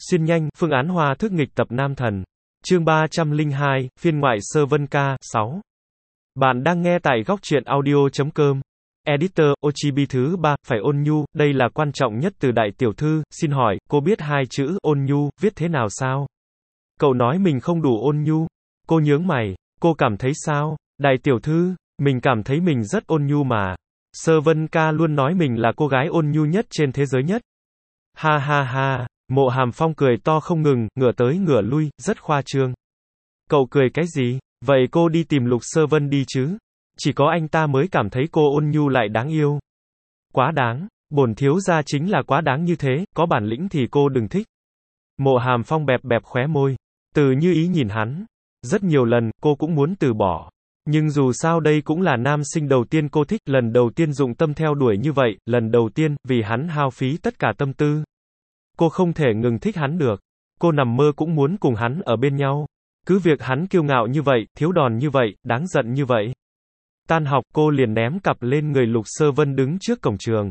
Xuyên nhanh, phương án hoa thức nghịch tập nam thần. Chương 302, phiên ngoại sơ vân ca, 6. Bạn đang nghe tại góc truyện audio.com. Editor, Ochibi thứ 3, phải ôn nhu, đây là quan trọng nhất từ đại tiểu thư, xin hỏi, cô biết hai chữ, ôn nhu, viết thế nào sao? Cậu nói mình không đủ ôn nhu. Cô nhướng mày, cô cảm thấy sao? Đại tiểu thư, mình cảm thấy mình rất ôn nhu mà. Sơ vân ca luôn nói mình là cô gái ôn nhu nhất trên thế giới nhất. Ha ha ha, Mộ Hàm Phong cười to không ngừng, ngửa tới ngửa lui, rất khoa trương. Cậu cười cái gì? Vậy cô đi tìm Lục Sơ Vân đi chứ? Chỉ có anh ta mới cảm thấy cô ôn nhu lại đáng yêu. Quá đáng, bổn thiếu gia chính là quá đáng như thế, có bản lĩnh thì cô đừng thích. Mộ Hàm Phong bẹp bẹp khóe môi. Từ Như Ý nhìn hắn. Rất nhiều lần, cô cũng muốn từ bỏ. Nhưng dù sao đây cũng là nam sinh đầu tiên cô thích, lần đầu tiên dụng tâm theo đuổi như vậy, lần đầu tiên, vì hắn hao phí tất cả tâm tư. Cô không thể ngừng thích hắn được. Cô nằm mơ cũng muốn cùng hắn ở bên nhau. Cứ việc hắn kiêu ngạo như vậy, thiếu đòn như vậy, đáng giận như vậy. Tan học, cô liền ném cặp lên người Lục Sơ Vân đứng trước cổng trường.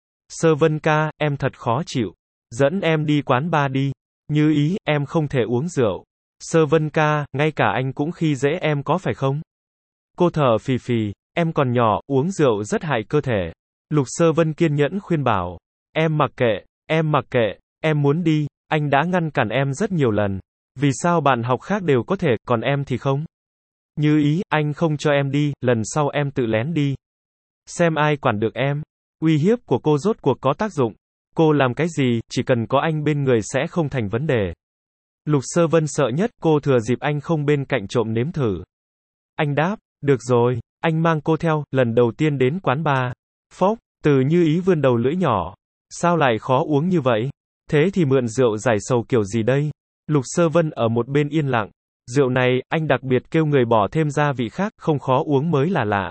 Sơ Vân ca, em thật khó chịu. Dẫn em đi quán bar đi. Như Ý, em không thể uống rượu. Sơ Vân ca, ngay cả anh cũng khi dễ em có phải không? Cô thở phì phì, em còn nhỏ, uống rượu rất hại cơ thể. Lục Sơ Vân kiên nhẫn khuyên bảo. Em mặc kệ, em muốn đi, anh đã ngăn cản em rất nhiều lần. Vì sao bạn học khác đều có thể, còn em thì không? Như Ý, anh không cho em đi, lần sau em tự lén đi. Xem ai quản được em. Uy hiếp của cô rốt cuộc có tác dụng. Cô làm cái gì, chỉ cần có anh bên người sẽ không thành vấn đề. Lục Sơ Vân sợ nhất, cô thừa dịp anh không bên cạnh trộm nếm thử. Anh đáp, được rồi, anh mang cô theo, lần đầu tiên đến quán bar. Phốc, Từ Như Ý vươn đầu lưỡi nhỏ. Sao lại khó uống như vậy? Thế thì mượn rượu giải sầu kiểu gì đây? Lục Sơ Vân ở một bên yên lặng. Rượu này, anh đặc biệt kêu người bỏ thêm gia vị khác, không khó uống mới là lạ.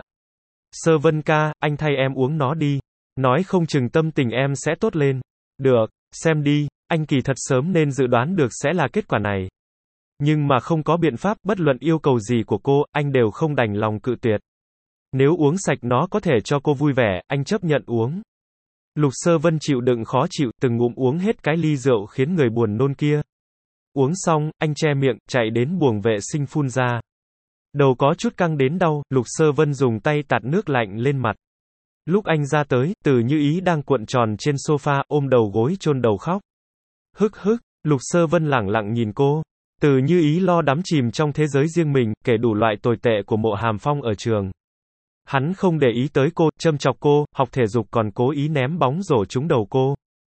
Sơ Vân ca, anh thay em uống nó đi. Nói không chừng tâm tình em sẽ tốt lên. Được, xem đi, anh kỳ thật sớm nên dự đoán được sẽ là kết quả này. Nhưng mà không có biện pháp, bất luận yêu cầu gì của cô, anh đều không đành lòng cự tuyệt. Nếu uống sạch nó có thể cho cô vui vẻ, anh chấp nhận uống. Lục Sơ Vân chịu đựng khó chịu, từng ngụm uống hết cái ly rượu khiến người buồn nôn kia. Uống xong, anh che miệng, chạy đến buồng vệ sinh phun ra. Đầu có chút căng đến đau, Lục Sơ Vân dùng tay tạt nước lạnh lên mặt. Lúc anh ra tới, Từ Như Ý đang cuộn tròn trên sofa, ôm đầu gối chôn đầu khóc. Hức hức, Lục Sơ Vân lẳng lặng nhìn cô. Từ Như Ý lo đắm chìm trong thế giới riêng mình, kể đủ loại tồi tệ của Mộ Hàm Phong ở trường. Hắn không để ý tới cô, châm chọc cô, học thể dục còn cố ý ném bóng rổ trúng đầu cô.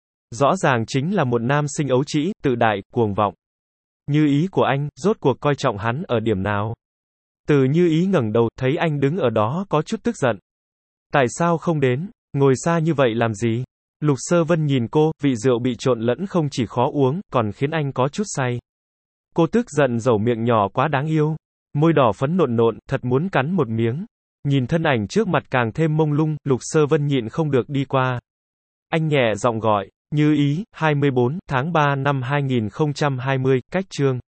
Rõ ràng chính là một nam sinh ấu trĩ, tự đại, cuồng vọng. Như Ý của anh, rốt cuộc coi trọng hắn ở điểm nào? Từ Như Ý ngẩng đầu, thấy anh đứng ở đó có chút tức giận. Tại sao không đến? Ngồi xa như vậy làm gì? Lục Sơ Vân nhìn cô, vị rượu bị trộn lẫn không chỉ khó uống, còn khiến anh có chút say. Cô tức giận dẩu miệng nhỏ quá đáng yêu. Môi đỏ phấn nộn nộn, thật muốn cắn một miếng. Nhìn thân ảnh trước mặt càng thêm mông lung, Lục Sơ Vân nhịn không được đi qua. Anh nhẹ giọng gọi, Như Ý, 24, tháng 3 năm 2020, cách chương.